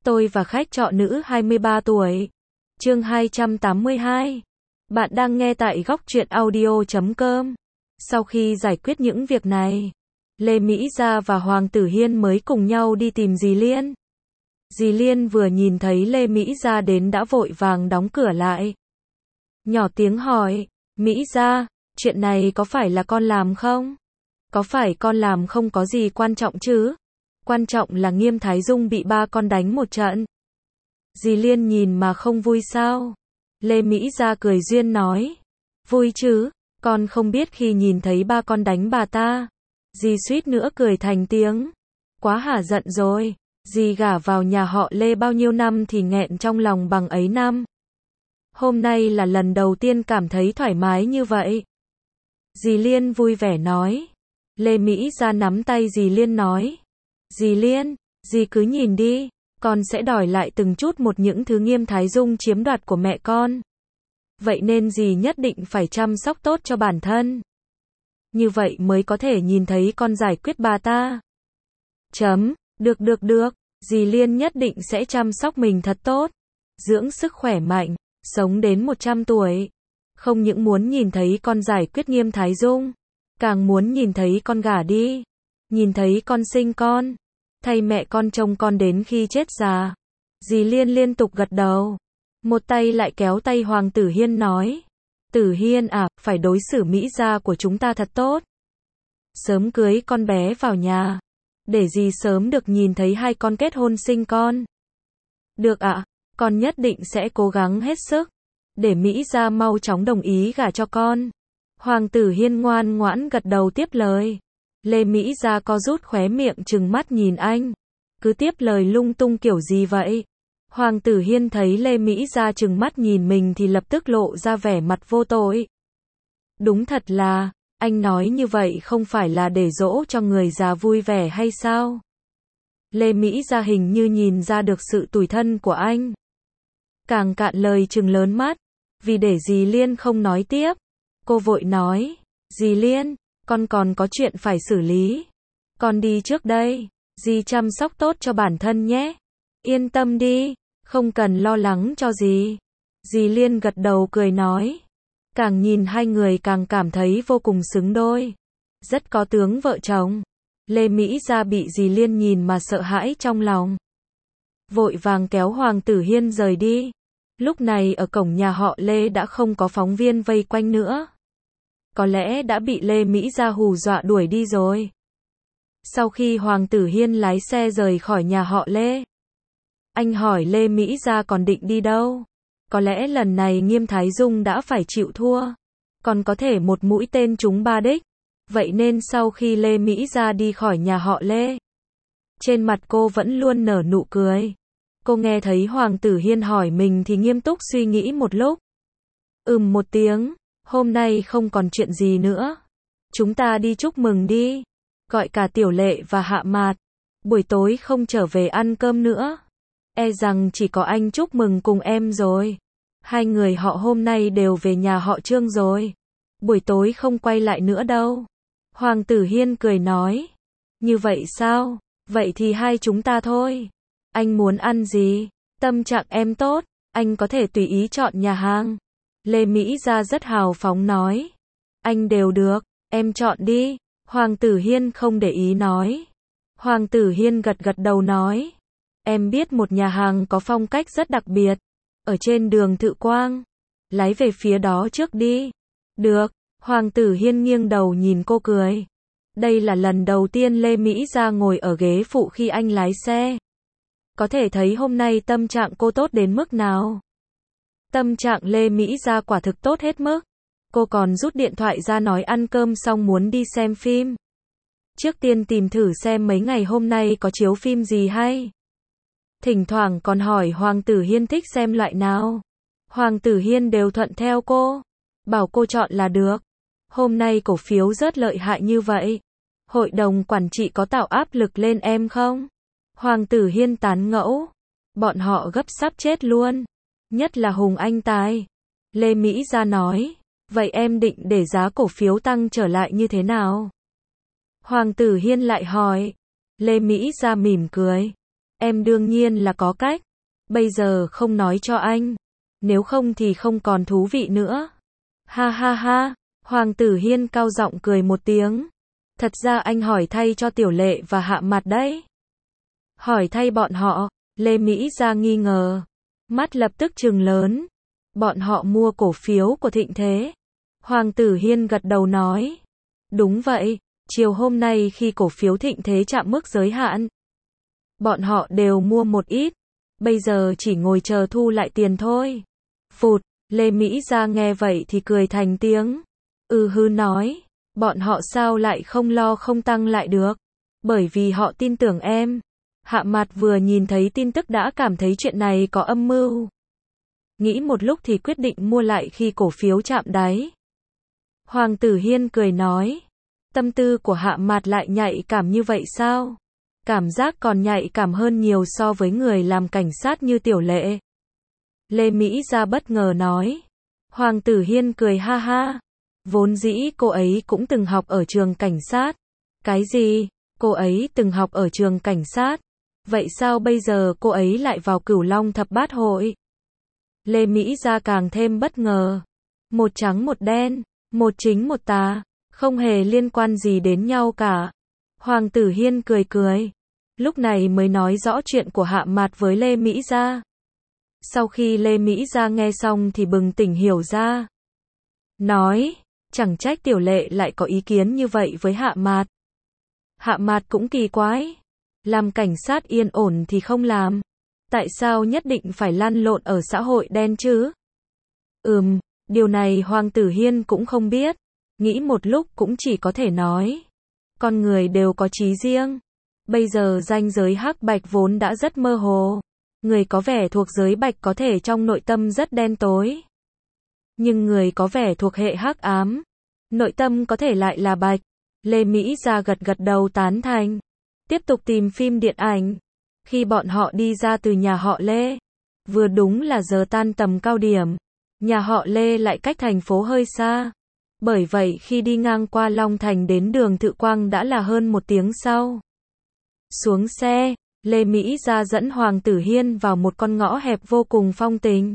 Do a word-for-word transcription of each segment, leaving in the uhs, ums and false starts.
Tôi và khách trọ nữ hai mươi ba tuổi. Chương hai trăm tám mươi hai. Bạn đang nghe tại góc truyện audio chấm com. Sau khi giải quyết những việc này, Lê Mỹ Gia và Hoàng Tử Hiên mới cùng nhau đi tìm dì Liên. Dì Liên vừa nhìn thấy Lê Mỹ Gia đến đã vội vàng đóng cửa lại. Nhỏ tiếng hỏi, Mỹ Gia, chuyện này có phải là con làm không? Có phải con làm không có gì quan trọng chứ? Quan trọng là Nghiêm Thái Dung bị ba con đánh một trận. Dì Liên nhìn mà không vui sao? Lê Mỹ Gia cười duyên nói. Vui chứ, con không biết khi nhìn thấy ba con đánh bà ta. Dì suýt nữa cười thành tiếng. Quá hả giận rồi. Dì gả vào nhà họ Lê bao nhiêu năm thì nghẹn trong lòng bằng ấy năm. Hôm nay là lần đầu tiên cảm thấy thoải mái như vậy. Dì Liên vui vẻ nói. Lê Mỹ Gia nắm tay dì Liên nói. Dì Liên, dì cứ nhìn đi, con sẽ đòi lại từng chút một những thứ Nghiêm Thái Dung chiếm đoạt của mẹ con. Vậy nên dì nhất định phải chăm sóc tốt cho bản thân. Như vậy mới có thể nhìn thấy con giải quyết bà ta. Chấm, được được được, dì Liên nhất định sẽ chăm sóc mình thật tốt. Dưỡng sức khỏe mạnh, sống đến một trăm tuổi. Không những muốn nhìn thấy con giải quyết Nghiêm Thái Dung, càng muốn nhìn thấy con gả đi. Nhìn thấy con sinh con, thay mẹ con trông con đến khi chết già. Dì Liên liên tục gật đầu. Một tay lại kéo tay Hoàng Tử Hiên nói. Tử Hiên à, phải đối xử Mỹ Gia của chúng ta thật tốt. Sớm cưới con bé vào nhà. Để dì sớm được nhìn thấy hai con kết hôn sinh con. Được ạ, con nhất định sẽ cố gắng hết sức. Để Mỹ Gia mau chóng đồng ý gả cho con. Hoàng Tử Hiên ngoan ngoãn gật đầu tiếp lời. Lê Mỹ Gia co rút khóe miệng trừng mắt nhìn anh. Cứ tiếp lời lung tung kiểu gì vậy? Hoàng Tử Hiên thấy Lê Mỹ Gia trừng mắt nhìn mình thì lập tức lộ ra vẻ mặt vô tội. Đúng thật là, anh nói như vậy không phải là để dỗ cho người già vui vẻ hay sao? Lê Mỹ Gia hình như nhìn ra được sự tủi thân của anh. Càng cạn lời trừng lớn mắt, vì để dì Liên không nói tiếp. Cô vội nói, dì Liên, con còn có chuyện phải xử lý. Con đi trước đây, dì chăm sóc tốt cho bản thân nhé. Yên tâm đi, không cần lo lắng cho dì. Dì Liên gật đầu cười nói. Càng nhìn hai người càng cảm thấy vô cùng xứng đôi. Rất có tướng vợ chồng. Lê Mỹ Gia bị dì Liên nhìn mà sợ hãi trong lòng. Vội vàng kéo Hoàng Tử Hiên rời đi. Lúc này ở cổng nhà họ Lê đã không có phóng viên vây quanh nữa. Có lẽ đã bị Lê Mỹ Gia hù dọa đuổi đi rồi. Sau khi Hoàng Tử Hiên lái xe rời khỏi nhà họ Lê, anh hỏi Lê Mỹ Gia còn định đi đâu? Có lẽ lần này Nghiêm Thái Dung đã phải chịu thua. Còn có thể một mũi tên trúng ba đích. Vậy nên sau khi Lê Mỹ Gia đi khỏi nhà họ Lê, trên mặt cô vẫn luôn nở nụ cười. Cô nghe thấy Hoàng Tử Hiên hỏi mình thì nghiêm túc suy nghĩ một lúc. Ừm một tiếng. Hôm nay không còn chuyện gì nữa. Chúng ta đi chúc mừng đi. Gọi cả Tiểu Lệ và Hạ Mạt. Buổi tối không trở về ăn cơm nữa. E rằng chỉ có anh chúc mừng cùng em rồi. Hai người họ hôm nay đều về nhà họ Trương rồi. Buổi tối không quay lại nữa đâu. Hoàng Tử Hiên cười nói. Như vậy sao? Vậy thì hai chúng ta thôi. Anh muốn ăn gì? Tâm trạng em tốt. Anh có thể tùy ý chọn nhà hàng. Lê Mỹ Gia rất hào phóng nói. Anh đều được, em chọn đi. Hoàng Tử Hiên không để ý nói. Hoàng Tử Hiên gật gật đầu nói. Em biết một nhà hàng có phong cách rất đặc biệt. Ở trên đường Thự Quang. Lái về phía đó trước đi. Được. Hoàng Tử Hiên nghiêng đầu nhìn cô cười. Đây là lần đầu tiên Lê Mỹ Gia ngồi ở ghế phụ khi anh lái xe. Có thể thấy hôm nay tâm trạng cô tốt đến mức nào. Tâm trạng Lê Mỹ Gia quả thực tốt hết mức. Cô còn rút điện thoại ra nói ăn cơm xong muốn đi xem phim. Trước tiên tìm thử xem mấy ngày hôm nay có chiếu phim gì hay. Thỉnh thoảng còn hỏi Hoàng Tử Hiên thích xem loại nào. Hoàng Tử Hiên đều thuận theo cô. Bảo cô chọn là được. Hôm nay cổ phiếu rất lợi hại như vậy. Hội đồng quản trị có tạo áp lực lên em không? Hoàng Tử Hiên tán ngẫu. Bọn họ gấp sắp chết luôn. Nhất là Hùng Anh Tài. Lê Mỹ Gia nói. Vậy em định để giá cổ phiếu tăng trở lại như thế nào? Hoàng Tử Hiên lại hỏi. Lê Mỹ Gia mỉm cười. Em đương nhiên là có cách. Bây giờ không nói cho anh. Nếu không thì không còn thú vị nữa. Ha ha ha, Hoàng Tử Hiên cao giọng cười một tiếng. Thật ra anh hỏi thay cho Tiểu Lệ và Hạ Mặt đấy. Hỏi thay bọn họ, Lê Mỹ Gia nghi ngờ. Mắt lập tức trừng lớn. Bọn họ mua cổ phiếu của Thịnh Thế. Hoàng Tử Hiên gật đầu nói. Đúng vậy, chiều hôm nay khi cổ phiếu Thịnh Thế chạm mức giới hạn, bọn họ đều mua một ít. Bây giờ chỉ ngồi chờ thu lại tiền thôi. Phụt, Lê Mỹ Gia nghe vậy thì cười thành tiếng. Ừ hư nói, bọn họ sao lại không lo không tăng lại được. Bởi vì họ tin tưởng em. Hạ Mặt vừa nhìn thấy tin tức đã cảm thấy chuyện này có âm mưu. Nghĩ một lúc thì quyết định mua lại khi cổ phiếu chạm đáy. Hoàng Tử Hiên cười nói. Tâm tư của Hạ Mặt lại nhạy cảm như vậy sao? Cảm giác còn nhạy cảm hơn nhiều so với người làm cảnh sát như Tiểu Lệ. Lê Mỹ Gia bất ngờ nói. Hoàng Tử Hiên cười ha ha. Vốn dĩ cô ấy cũng từng học ở trường cảnh sát. Cái gì? Cô ấy từng học ở trường cảnh sát? Vậy sao bây giờ cô ấy lại vào Cửu Long Thập Bát Hội? Lê Mỹ Gia càng thêm bất ngờ. Một trắng một đen, một chính một tà, không hề liên quan gì đến nhau cả. Hoàng Tử Hiên cười cười. Lúc này mới nói rõ chuyện của Hạ Mặt với Lê Mỹ Gia. Sau khi Lê Mỹ Gia nghe xong thì bừng tỉnh hiểu ra. Nói, chẳng trách Tiểu Lệ lại có ý kiến như vậy với Hạ Mặt. Hạ Mặt cũng kỳ quái. Làm cảnh sát yên ổn thì không làm. Tại sao nhất định phải lăn lộn ở xã hội đen chứ? Ừm, điều này Hoàng Tử Hiên cũng không biết. Nghĩ một lúc cũng chỉ có thể nói. Con người đều có chí riêng. Bây giờ ranh giới hắc bạch vốn đã rất mơ hồ. Người có vẻ thuộc giới bạch có thể trong nội tâm rất đen tối. Nhưng người có vẻ thuộc hệ hắc ám, nội tâm có thể lại là bạch. Lê Mỹ Gia gật gật đầu tán thành. Tiếp tục tìm phim điện ảnh. Khi bọn họ đi ra từ nhà họ Lê, vừa đúng là giờ tan tầm cao điểm. Nhà họ Lê lại cách thành phố hơi xa. Bởi vậy khi đi ngang qua Long Thành đến đường Thự Quang đã là hơn một tiếng sau. Xuống xe, Lê Mỹ Gia dẫn Hoàng Tử Hiên vào một con ngõ hẹp vô cùng phong tình.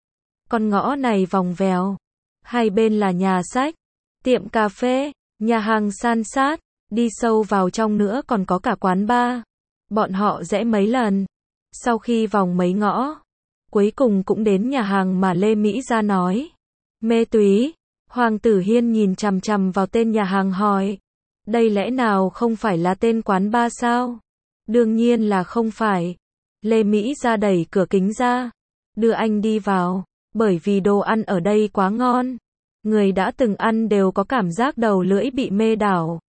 Con ngõ này vòng vèo. Hai bên là nhà sách, tiệm cà phê, nhà hàng san sát. Đi sâu vào trong nữa còn có cả quán bar. Bọn họ rẽ mấy lần. Sau khi vòng mấy ngõ, cuối cùng cũng đến nhà hàng mà Lê Mỹ Gia nói. Mê túy. Hoàng Tử Hiên nhìn chằm chằm vào tên nhà hàng hỏi. Đây lẽ nào không phải là tên quán bar sao? Đương nhiên là không phải. Lê Mỹ Gia đẩy cửa kính ra. Đưa anh đi vào. Bởi vì đồ ăn ở đây quá ngon. Người đã từng ăn đều có cảm giác đầu lưỡi bị mê đảo.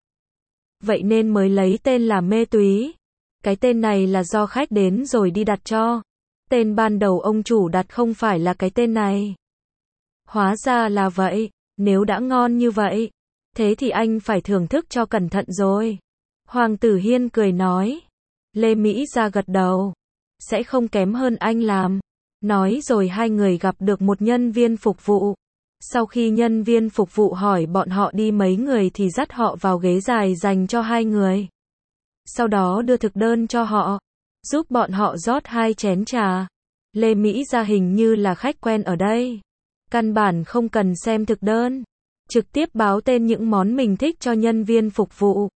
Vậy nên mới lấy tên là mê túy. Cái tên này là do khách đến rồi đi đặt cho. Tên ban đầu ông chủ đặt không phải là cái tên này. Hóa ra là vậy. Nếu đã ngon như vậy, thế thì anh phải thưởng thức cho cẩn thận rồi. Hoàng Tử Hiên cười nói. Lê Mỹ Gia gật đầu. Sẽ không kém hơn anh làm. Nói rồi hai người gặp được một nhân viên phục vụ. Sau khi nhân viên phục vụ hỏi bọn họ đi mấy người thì dắt họ vào ghế dài dành cho hai người. Sau đó đưa thực đơn cho họ. Giúp bọn họ rót hai chén trà. Lê Mỹ Gia hình như là khách quen ở đây. Căn bản không cần xem thực đơn. Trực tiếp báo tên những món mình thích cho nhân viên phục vụ.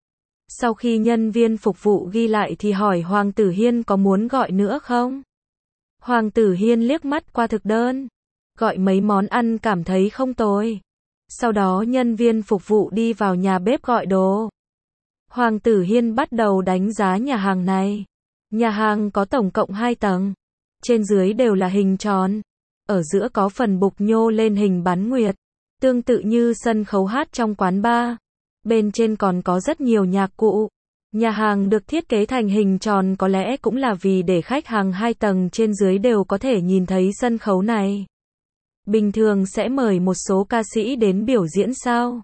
Sau khi nhân viên phục vụ ghi lại thì hỏi Hoàng Tử Hiên có muốn gọi nữa không? Hoàng Tử Hiên liếc mắt qua thực đơn. Gọi mấy món ăn cảm thấy không tồi. Sau đó nhân viên phục vụ đi vào nhà bếp gọi đồ. Hoàng Tử Hiên bắt đầu đánh giá nhà hàng này. Nhà hàng có tổng cộng hai tầng. Trên dưới đều là hình tròn. Ở giữa có phần bục nhô lên hình bán nguyệt. Tương tự như sân khấu hát trong quán bar. Bên trên còn có rất nhiều nhạc cụ. Nhà hàng được thiết kế thành hình tròn có lẽ cũng là vì để khách hàng hai tầng trên dưới đều có thể nhìn thấy sân khấu này. Bình thường sẽ mời một số ca sĩ đến biểu diễn sao?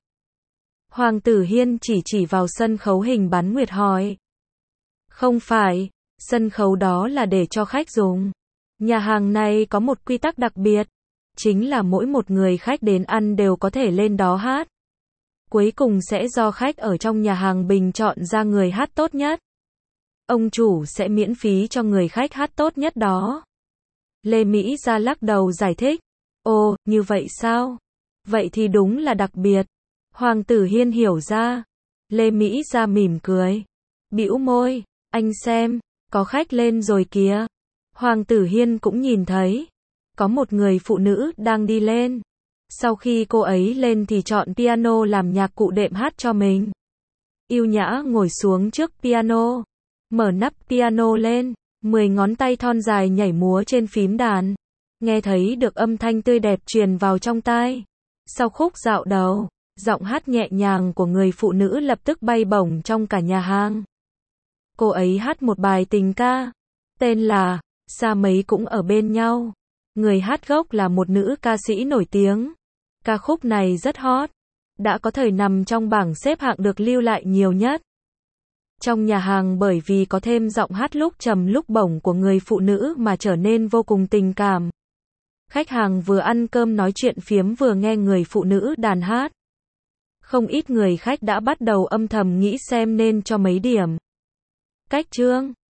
Hoàng Tử Hiên chỉ chỉ vào sân khấu hình bán nguyệt hỏi. Không phải, sân khấu đó là để cho khách dùng. Nhà hàng này có một quy tắc đặc biệt. Chính là mỗi một người khách đến ăn đều có thể lên đó hát. Cuối cùng sẽ do khách ở trong nhà hàng bình chọn ra người hát tốt nhất. ông chủ sẽ miễn phí cho người khách hát tốt nhất đó. Lê Mỹ Gia lắc đầu giải thích. Ồ, như vậy sao? Vậy thì đúng là đặc biệt. Hoàng tử Hiên hiểu ra. Lê Mỹ Gia mỉm cười. Bĩu môi, anh xem, có khách lên rồi kìa. Hoàng tử Hiên cũng nhìn thấy. Có một người phụ nữ đang đi lên. Sau khi cô ấy lên thì chọn piano làm nhạc cụ đệm hát cho mình. Yêu nhã ngồi xuống trước piano. Mở nắp piano lên. Mười ngón tay thon dài nhảy múa trên phím đàn. Nghe thấy được âm thanh tươi đẹp truyền vào trong tai. Sau khúc dạo đầu, giọng hát nhẹ nhàng của người phụ nữ lập tức bay bổng trong cả nhà hàng. Cô ấy hát một bài tình ca. Tên là Xa Mấy Cũng Ở Bên Nhau. Người hát gốc là một nữ ca sĩ nổi tiếng. Ca khúc này rất hot. Đã có thời nằm trong bảng xếp hạng được lưu lại nhiều nhất. Trong nhà hàng bởi vì có thêm giọng hát lúc trầm lúc bổng của người phụ nữ mà trở nên vô cùng tình cảm. Khách hàng vừa ăn cơm nói chuyện phiếm vừa nghe người phụ nữ đàn hát. Không ít người khách đã bắt đầu âm thầm nghĩ xem nên cho mấy điểm. Cách chương